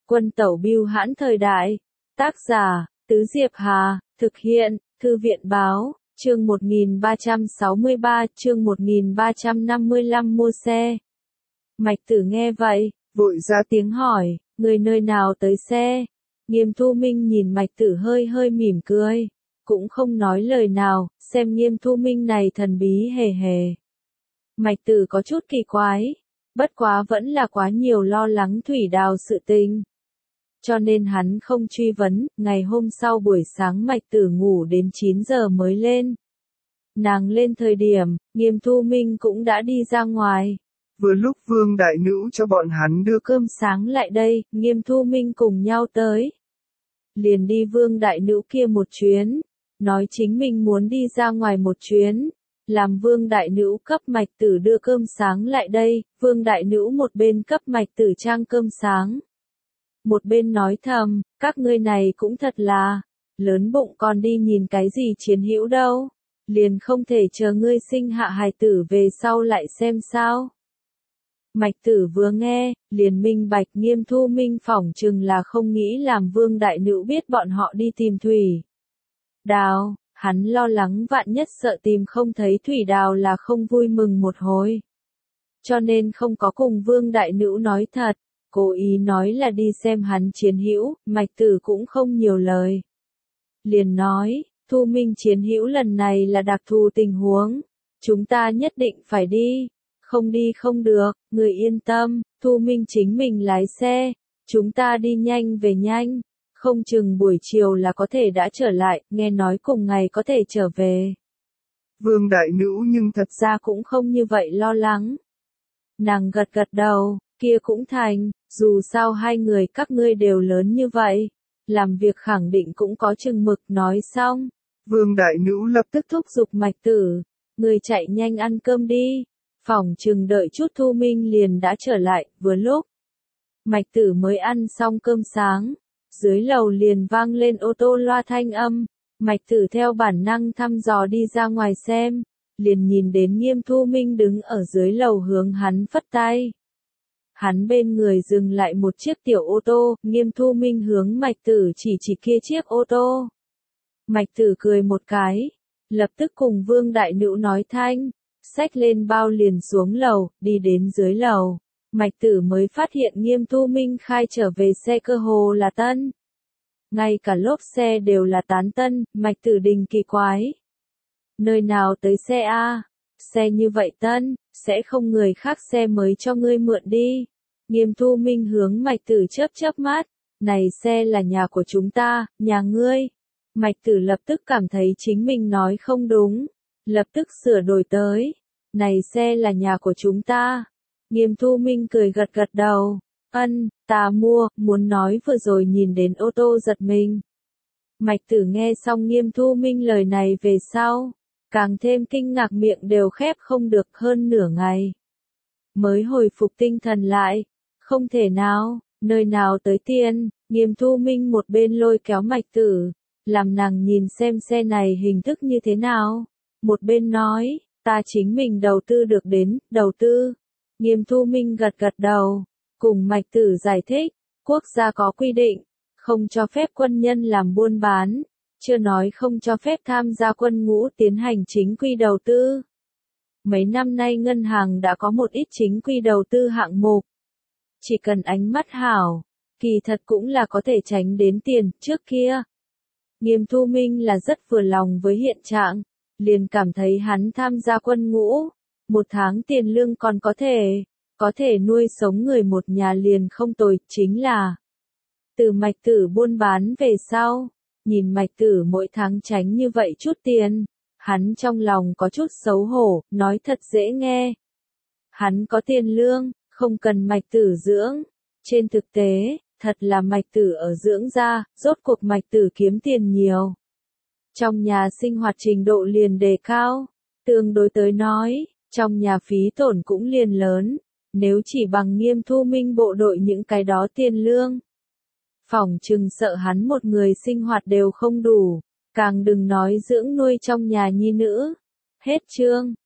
Quân tẩu bưu hãn thời đại. Tác giả, Tứ Diệp Hà, thực hiện, Thư viện báo, chương 1363, chương 1355 mua xe. Mạch Tử nghe vậy, vội ra tiếng hỏi, người nơi nào tới xe? Nghiêm Thu Minh nhìn Mạch Tử hơi hơi mỉm cười, cũng không nói lời nào, xem Nghiêm Thu Minh này thần bí hề hề. Mạch Tử có chút kỳ quái, bất quá vẫn là quá nhiều lo lắng Thủy Đào sự tình. Cho nên hắn không truy vấn, ngày hôm sau buổi sáng Mạch Tử ngủ đến 9 giờ mới lên. Nàng lên thời điểm, Nghiêm Thu Minh cũng đã đi ra ngoài. Vừa lúc Vương Đại Nữ cho bọn hắn đưa cơm sáng lại đây, Nghiêm Thu Minh cùng nhau tới. Liền đi Vương Đại Nữ kia một chuyến, nói chính mình muốn đi ra ngoài một chuyến. Làm Vương Đại Nữ cấp Mạch Tử đưa cơm sáng lại đây, Vương Đại Nữ một bên cấp Mạch Tử trang cơm sáng. Một bên nói thầm, các ngươi này cũng thật là, lớn bụng còn đi nhìn cái gì chiến hữu đâu, liền không thể chờ ngươi sinh hạ hài tử về sau lại xem sao. Mạch Tử vừa nghe, liền minh bạch Nghiêm Thu Minh phỏng chừng là không nghĩ làm Vương Đại Nữ biết bọn họ đi tìm Thủy Đào, hắn lo lắng vạn nhất sợ tìm không thấy Thủy Đào là không vui mừng một hồi. Cho nên không có cùng Vương Đại Nữ nói thật. Cố ý nói là đi xem hắn chiến hữu, Mạch Tử cũng không nhiều lời. Liền nói, Thu Minh chiến hữu lần này là đặc thù tình huống, chúng ta nhất định phải đi, không đi không được, người yên tâm, Thu Minh chính mình lái xe, chúng ta đi nhanh về nhanh, không chừng buổi chiều là có thể đã trở lại, nghe nói cùng ngày có thể trở về. Vương Đại Nữ nhưng thật ra cũng không như vậy lo lắng. Nàng gật gật đầu. Kia cũng thành, dù sao hai người các ngươi đều lớn như vậy, làm việc khẳng định cũng có chừng mực. Nói xong, Vương Đại Nữ lập tức thúc giục Mạch Tử, người chạy nhanh ăn cơm đi, phỏng chừng đợi chút Thu Minh liền đã trở lại. Vừa lúc Mạch Tử mới ăn xong cơm sáng, dưới lầu liền vang lên ô tô loa thanh âm, Mạch Tử theo bản năng thăm dò đi ra ngoài xem, liền nhìn đến Nghiêm Thu Minh đứng ở dưới lầu hướng hắn phất tay. Hắn bên người dừng lại một chiếc tiểu ô tô, Nghiêm Thu Minh hướng Mạch Tử chỉ kia chiếc ô tô. Mạch Tử cười một cái, lập tức cùng Vương Đại Nữ nói thanh, xách lên bao liền xuống lầu, đi đến dưới lầu. Mạch Tử mới phát hiện Nghiêm Thu Minh khai trở về xe cơ hồ là tân. Ngay cả lốp xe đều là tán tân, Mạch Tử đình kỳ quái. Nơi nào tới xe a? Xe như vậy tân, sẽ không người khác xe mới cho ngươi mượn đi. Nghiêm Thu Minh hướng Mạch Tử chớp mắt, này xe là nhà của chúng ta, nhà ngươi. Mạch Tử lập tức cảm thấy chính mình nói không đúng, lập tức sửa đổi tới, này xe là nhà của chúng ta. Nghiêm Thu Minh cười gật gật đầu, ta mua, muốn nói vừa rồi nhìn đến ô tô giật mình. Mạch Tử nghe xong Nghiêm Thu Minh lời này về sau, càng thêm kinh ngạc, miệng đều khép không được. Hơn nửa ngày mới hồi phục tinh thần lại, không thể nào, nơi nào tới tiền. Nghiêm Thu Minh một bên lôi kéo Mạch Tử, làm nàng nhìn xem xe này hình thức như thế nào, một bên nói, ta chính mình đầu tư được đến, đầu tư. Nghiêm Thu Minh gật gật đầu, cùng Mạch Tử giải thích, quốc gia có quy định, không cho phép quân nhân làm buôn bán, chưa nói không cho phép tham gia quân ngũ tiến hành chính quy đầu tư. Mấy năm nay ngân hàng đã có một ít chính quy đầu tư hạng mục. Chỉ cần ánh mắt hảo, kỳ thật cũng là có thể tránh đến tiền. Trước kia, Nghiêm Thu Minh là rất vừa lòng với hiện trạng, liền cảm thấy hắn tham gia quân ngũ, một tháng tiền lương còn có thể nuôi sống người một nhà liền không tồi. Chính là, từ Mạch Tử buôn bán về sau, nhìn Mạch Tử mỗi tháng tránh như vậy chút tiền, hắn trong lòng có chút xấu hổ, nói thật dễ nghe. Hắn có tiền lương, không cần Mạch Tử dưỡng. Trên thực tế, thật là Mạch Tử ở dưỡng ra, rốt cuộc Mạch Tử kiếm tiền nhiều. Trong nhà sinh hoạt trình độ liền đề cao, tương đối tới nói, trong nhà phí tổn cũng liền lớn, nếu chỉ bằng Nghiêm Thu Minh bộ đội những cái đó tiền lương. Phỏng chừng sợ hắn một người sinh hoạt đều không đủ, càng đừng nói dưỡng nuôi trong nhà nhi nữ. Hết chương.